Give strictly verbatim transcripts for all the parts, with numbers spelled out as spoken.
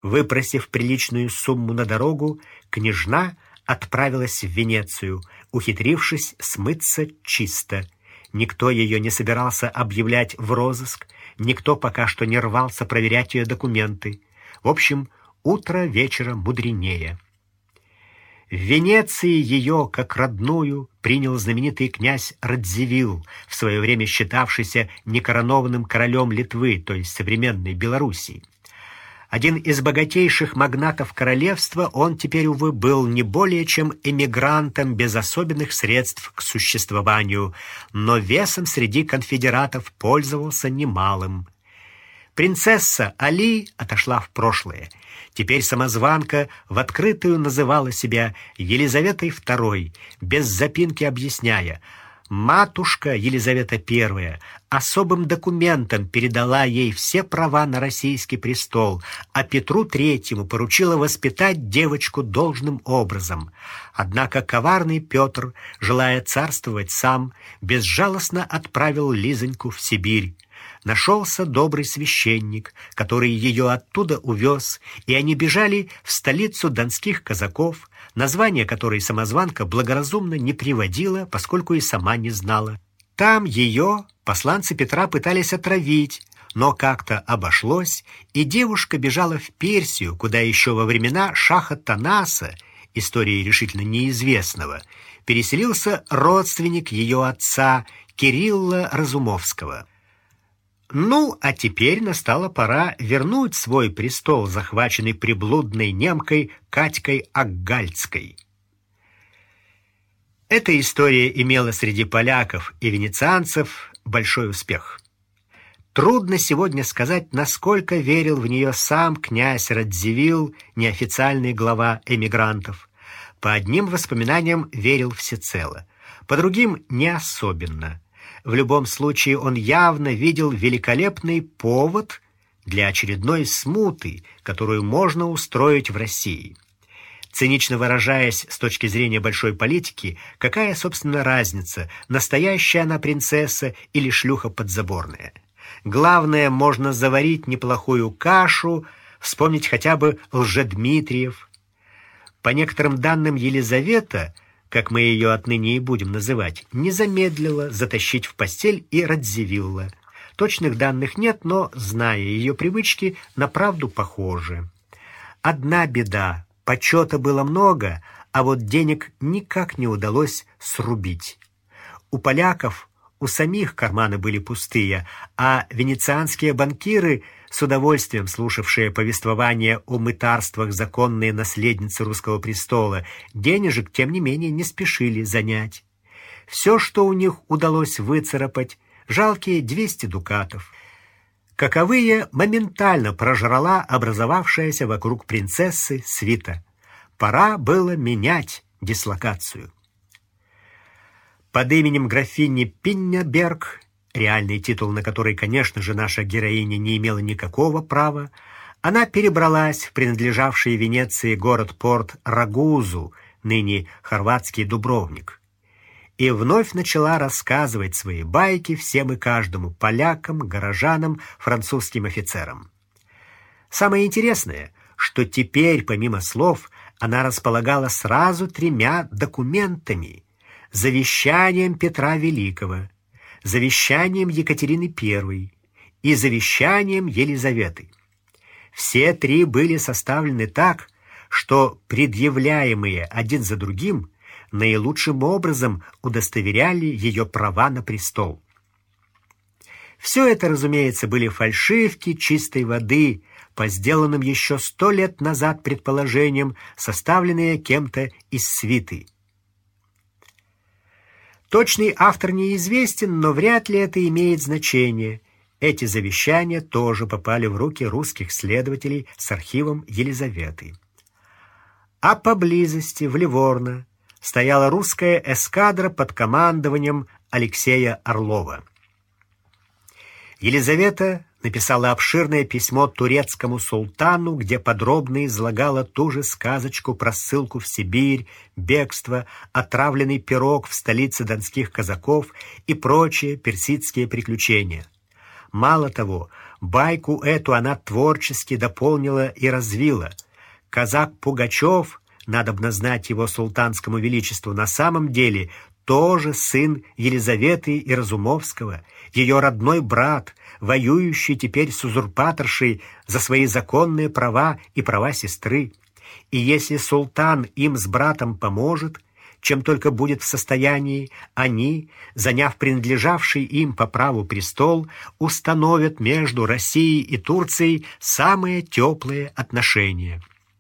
Выпросив приличную сумму на дорогу, княжна отправилась в Венецию, ухитрившись смыться чисто. Никто ее не собирался объявлять в розыск, никто пока что не рвался проверять ее документы. В общем, утро вечера мудренее. В Венеции ее, как родную, принял знаменитый князь Радзивилл, в свое время считавшийся некоронованным королем Литвы, то есть современной Белоруссии. Один из богатейших магнатов королевства, он теперь, увы, был не более чем эмигрантом без особенных средств к существованию, но весом среди конфедератов пользовался немалым. Принцесса Али отошла в прошлое. Теперь самозванка в открытую называла себя Елизаветой второй, без запинки объясняя: матушка Елизавета первая особым документом передала ей все права на российский престол, а Петру третьему поручила воспитать девочку должным образом. Однако коварный Петр, желая царствовать сам, безжалостно отправил Лизоньку в Сибирь. Нашелся добрый священник, который ее оттуда увез, и они бежали в столицу донских казаков, название которой самозванка благоразумно не приводила, поскольку и сама не знала. Там ее посланцы Петра пытались отравить, но как-то обошлось, и девушка бежала в Персию, куда еще во времена шаха Танаса, истории решительно неизвестного, переселился родственник ее отца Кирилла Разумовского. Ну, а теперь настала пора вернуть свой престол, захваченный приблудной немкой Катькой Акгальской. Эта история имела среди поляков и венецианцев большой успех. Трудно сегодня сказать, насколько верил в нее сам князь Радзивилл, неофициальный глава эмигрантов. По одним воспоминаниям верил всецело, по другим не особенно. В любом случае он явно видел великолепный повод для очередной смуты, которую можно устроить в России. Цинично выражаясь с точки зрения большой политики, какая, собственно, разница, настоящая она принцесса или шлюха подзаборная? Главное, можно заварить неплохую кашу, вспомнить хотя бы Лжедмитриев. По некоторым данным, Елизавета, как мы ее отныне и будем называть, не замедлила затащить в постель и Радзивилла. Точных данных нет, но, зная ее привычки, на правду похожи. Одна беда: почета было много, а вот денег никак не удалось срубить. У поляков у самих карманы были пустые, а венецианские банкиры, с удовольствием слушавшие повествования о мытарствах законной наследницы русского престола, денежек, тем не менее, не спешили занять. Все, что у них удалось выцарапать, жалкие двести дукатов. Каковые моментально прожрала образовавшаяся вокруг принцессы свита. Пора было менять дислокацию. Под именем графини Пиннеберг, реальный титул на который, конечно же, наша героиня не имела никакого права, она перебралась в принадлежавший Венеции город-порт Рагузу, ныне хорватский Дубровник, и вновь начала рассказывать свои байки всем и каждому: полякам, горожанам, французским офицерам. Самое интересное, что теперь, помимо слов, она располагала сразу тремя документами: завещанием Петра Великого, завещанием Екатерины Первой и завещанием Елизаветы. Все три были составлены так, что предъявляемые один за другим наилучшим образом удостоверяли ее права на престол. Все это, разумеется, были фальшивки чистой воды, по сделанным еще сто лет назад предположениям, составленные кем-то из свиты. Точный автор неизвестен, но вряд ли это имеет значение. Эти завещания тоже попали в руки русских следователей с архивом Елизаветы. А поблизости, в Ливорно, стояла русская эскадра под командованием Алексея Орлова. Елизавета написала обширное письмо турецкому султану, где подробно излагала ту же сказочку про ссылку в Сибирь, бегство, отравленный пирог в столице донских казаков и прочие персидские приключения. Мало того, Байку эту она творчески дополнила и развила. Казак Пугачев, надобно знать его султанскому величеству, на самом деле тоже сын Елизаветы и Разумовского, ее родной брат, воюющий теперь с узурпаторшей за свои законные права и права сестры. И если султан им с братом поможет, чем только будет в состоянии, они, заняв принадлежавший им по праву престол, установят между Россией и Турцией самые теплые отношения.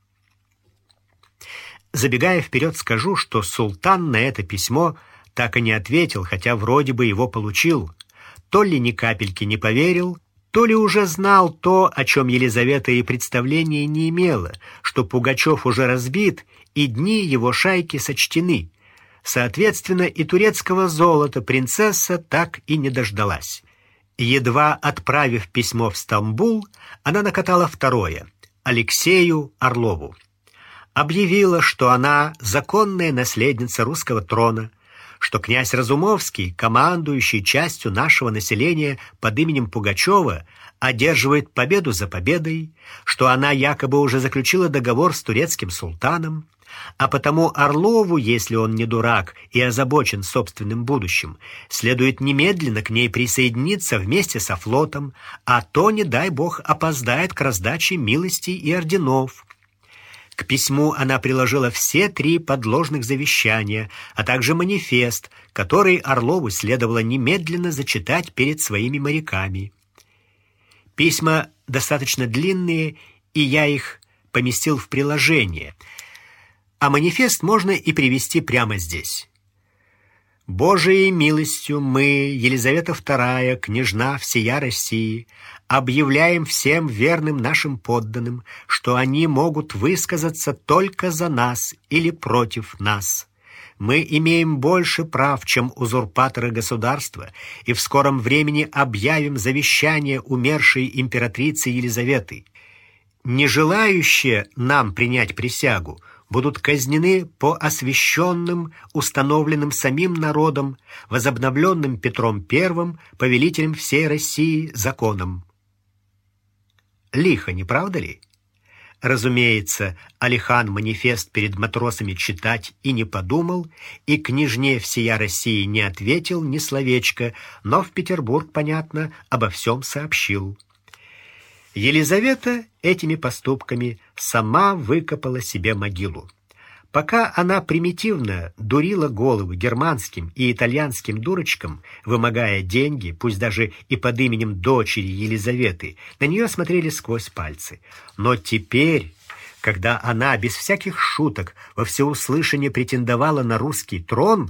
Забегая вперед, скажу, что султан на это письмо так и не ответил, хотя вроде бы его получил. То ли ни капельки не поверил, то ли уже знал то, о чем Елизавета и представления не имела, что Пугачев уже разбит, и дни его шайки сочтены. Соответственно, и турецкого золота принцесса так и не дождалась. Едва отправив письмо в Стамбул, она накатала второе — Алексею Орлову. Объявила, что она законная наследница русского трона, что князь Разумовский, командующий частью нашего населения под именем Пугачева, одерживает победу за победой, что она якобы уже заключила договор с турецким султаном, а потому Орлову, если он не дурак и озабочен собственным будущим, следует немедленно к ней присоединиться вместе со флотом, а то, не дай бог, опоздает к раздаче милостей и орденов. К письму она приложила все три подложных завещания, а также манифест, который Орлову следовало немедленно зачитать перед своими моряками. Письма достаточно длинные, и я их поместил в приложение, а манифест можно и привести прямо здесь. «Божией милостью мы, Елизавета вторая, княжна всея России, объявляем всем верным нашим подданным, что они могут высказаться только за нас или против нас. Мы имеем больше прав, чем узурпаторы государства, и в скором времени объявим завещание умершей императрицы Елизаветы. Не желающие нам принять присягу будут казнены по освященным, установленным самим народом, возобновленным Петром Первым, повелителем всей России, законам». Лихо, не правда ли? Разумеется, Алихан манифест перед матросами читать и не подумал, и княжне всея России не ответил ни словечко, но в Петербург, понятно, обо всем сообщил. Елизавета этими поступками сама выкопала себе могилу. Пока она примитивно дурила головы германским и итальянским дурочкам, вымогая деньги, пусть даже и под именем дочери Елизаветы, на нее смотрели сквозь пальцы. Но теперь, когда она без всяких шуток во всеуслышание претендовала на русский трон,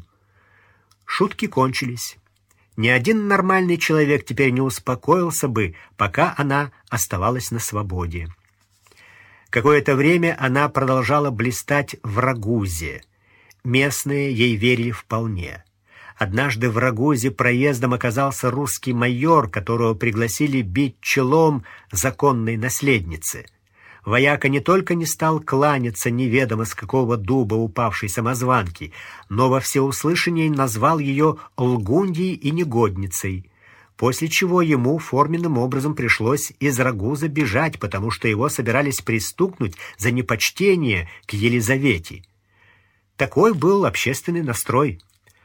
шутки кончились. Ни один нормальный человек теперь не успокоился бы, пока она оставалась на свободе. Какое-то время она продолжала блистать в Рагузе. Местные ей верили вполне. Однажды в Рагузе проездом оказался русский майор, которого пригласили бить челом законной наследницы. Вояка не только не стал кланяться неведомо с какого дуба упавшей самозванки, но во всеуслышание назвал ее лгуньей и негодницей, после чего ему форменным образом пришлось из Рагуза бежать, потому что его собирались пристукнуть за непочтение к Елизавете. Такой был общественный настрой.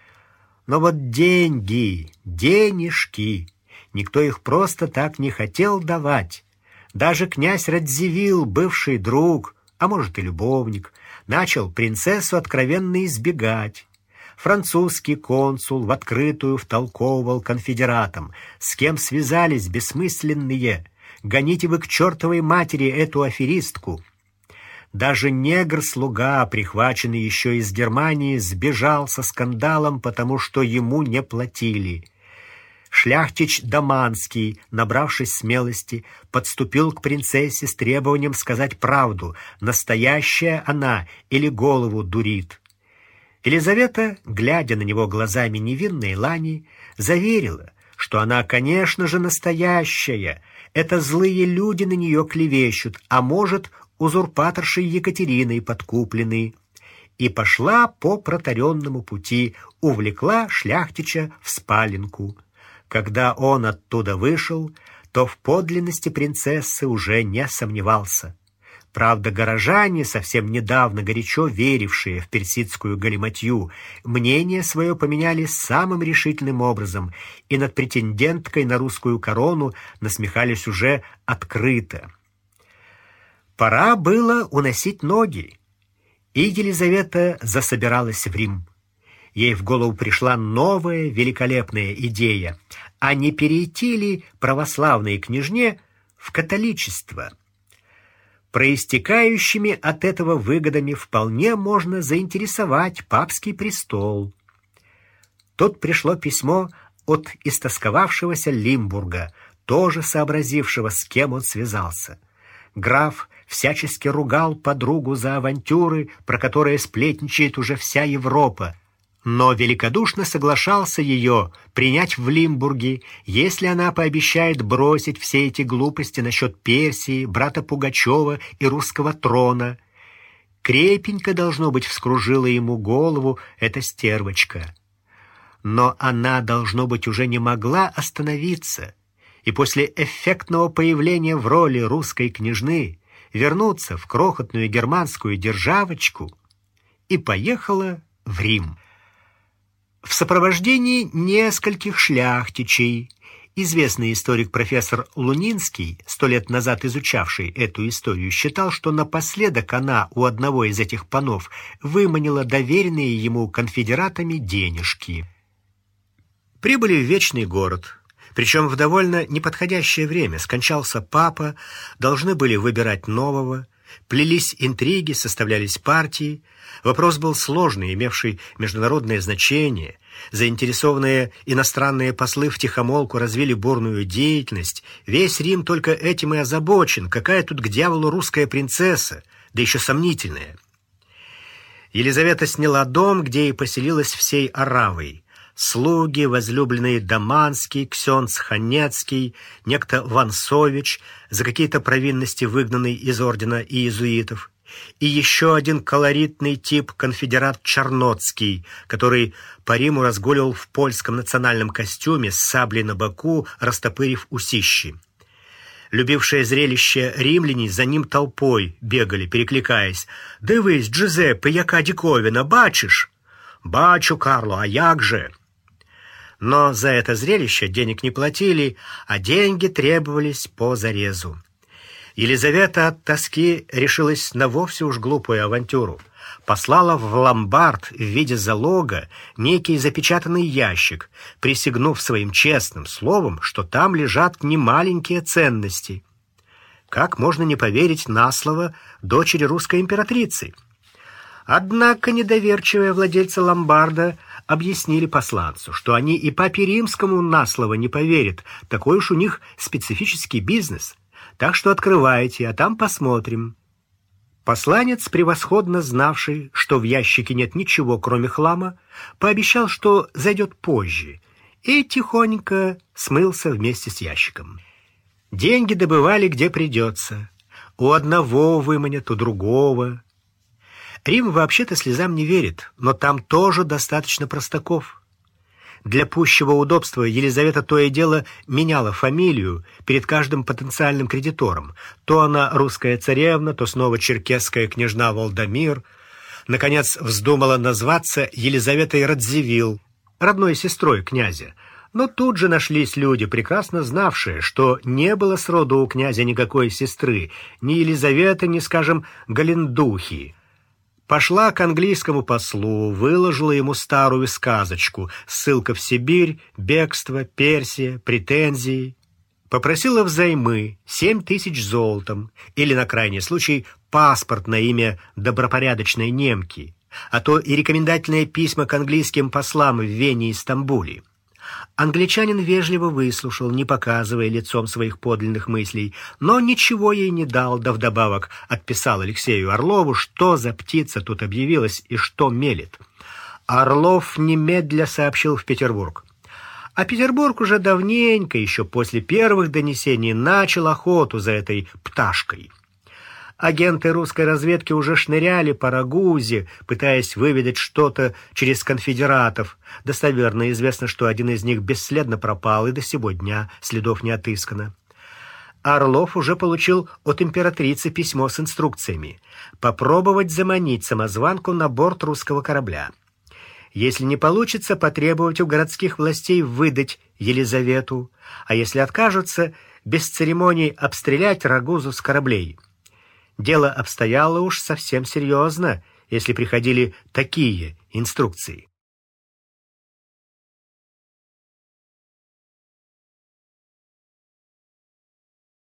Но вот деньги, денежки, никто их просто так не хотел давать. Даже князь Радзивилл, бывший друг, а может и любовник, начал принцессу откровенно избегать. Французский консул в открытую втолковывал конфедератам, с кем связались бессмысленные. Гоните вы к чертовой матери эту аферистку. Даже негр-слуга, прихваченный еще из Германии, сбежал со скандалом, потому что ему не платили. Шляхтич Даманский, набравшись смелости, подступил к принцессе с требованием сказать правду, настоящая она или голову дурит. Елизавета, глядя на него глазами невинной лани, заверила, что она, конечно же, настоящая. Это злые люди на нее клевещут, а может, узурпаторшей Екатериной подкуплены. И пошла по протаренному пути, увлекла шляхтича в спаленку. Когда он оттуда вышел, то в подлинности принцессы уже не сомневался. Правда, горожане, совсем недавно горячо верившие в персидскую галиматью, мнение свое поменяли самым решительным образом, и над претенденткой на русскую корону насмехались уже открыто. Пора было уносить ноги, и Елизавета засобиралась в Рим. Ей в голову пришла новая великолепная идея, а не перейти ли православной княжне в католичество? Проистекающими от этого выгодами вполне можно заинтересовать папский престол. Тут пришло письмо от истосковавшегося Лимбурга, тоже сообразившего, с кем он связался. Граф всячески ругал подругу за авантюры, про которые сплетничает уже вся Европа, но великодушно соглашался ее принять в Лимбурге, если она пообещает бросить все эти глупости насчет Персии, брата Пугачева и русского трона. Крепенько, должно быть, вскружила ему голову эта стервочка. Но она, должно быть, уже не могла остановиться, и после эффектного появления в роли русской княжны вернуться в крохотную германскую державочку и поехала в Рим. В сопровождении нескольких шляхтичей. Известный историк профессор Лунинский, сто лет назад изучавший эту историю, считал, что напоследок она у одного из этих панов выманила доверенные ему конфедератами денежки. Прибыли в Вечный город, причем в довольно неподходящее время. Скончался папа, должны были выбирать нового, плелись интриги, составлялись партии. Вопрос был сложный, имевший международное значение. Заинтересованные иностранные послы втихомолку развили бурную деятельность. Весь Рим только этим и озабочен. Какая тут к дьяволу русская принцесса, да еще сомнительная. Елизавета сняла дом, где и поселилась всей оравой. Слуги, возлюбленные Даманский, Ксенц Ханецкий, некто Вансович, за какие-то провинности выгнанный из ордена иезуитов, и еще один колоритный тип конфедерат Черноцкий, который по Риму разгуливал в польском национальном костюме с саблей на боку, растопырив усищи. Любившие зрелище римляне за ним толпой бегали, перекликаясь: «Дивись, Джузеппе, яка диковина, бачиш?» «Бачу, Карло, а як же?» Но за это зрелище денег не платили, а деньги требовались по зарезу. Елизавета от тоски решилась на вовсе уж глупую авантюру. Послала в ломбард в виде залога некий запечатанный ящик, присягнув своим честным словом, что там лежат немаленькие ценности. Как можно не поверить на слово дочери русской императрицы? Однако недоверчивые владельцы ломбарда объяснили посланцу, что они и папе римскому на слово не поверят, такой уж у них специфический бизнес. Так что открывайте, а там посмотрим. Посланец, превосходно знавший, что в ящике нет ничего, кроме хлама, пообещал, что зайдет позже, и тихонько смылся вместе с ящиком. Деньги добывали где придется. У одного выманят, у другого. Рим вообще-то слезам не верит, но там тоже достаточно простаков. Для пущего удобства Елизавета то и дело меняла фамилию перед каждым потенциальным кредитором. То она русская царевна, то снова черкесская княжна Волдомир. Наконец вздумала назваться Елизаветой Радзивилл, родной сестрой князя. Но тут же нашлись люди, прекрасно знавшие, что не было сроду у князя никакой сестры, ни Елизаветы, ни, скажем, Галендухи. Пошла к английскому послу, выложила ему старую сказочку: ссылка в Сибирь, бегство, Персия, претензии. Попросила взаймы семь тысяч золотом или, на крайний случай, паспорт на имя добропорядочной немки, а то и рекомендательные письма к английским послам в Вене и Стамбуле. Англичанин вежливо выслушал, не показывая лицом своих подлинных мыслей, но ничего ей не дал, да вдобавок отписал Алексею Орлову, что за птица тут объявилась и что мелет. Орлов немедля сообщил в Петербург. А Петербург уже давненько, еще после первых донесений, начал охоту за этой пташкой. Агенты русской разведки уже шныряли по Рагузе, пытаясь выведать что-то через конфедератов. Достоверно известно, что один из них бесследно пропал, и до сего дня следов не отыскано. Орлов уже получил от императрицы письмо с инструкциями попробовать заманить самозванку на борт русского корабля. Если не получится, потребовать у городских властей выдать Елизавету, а если откажутся, без церемоний обстрелять Рагузу с кораблей. Дело обстояло уж совсем серьезно, если приходили такие инструкции.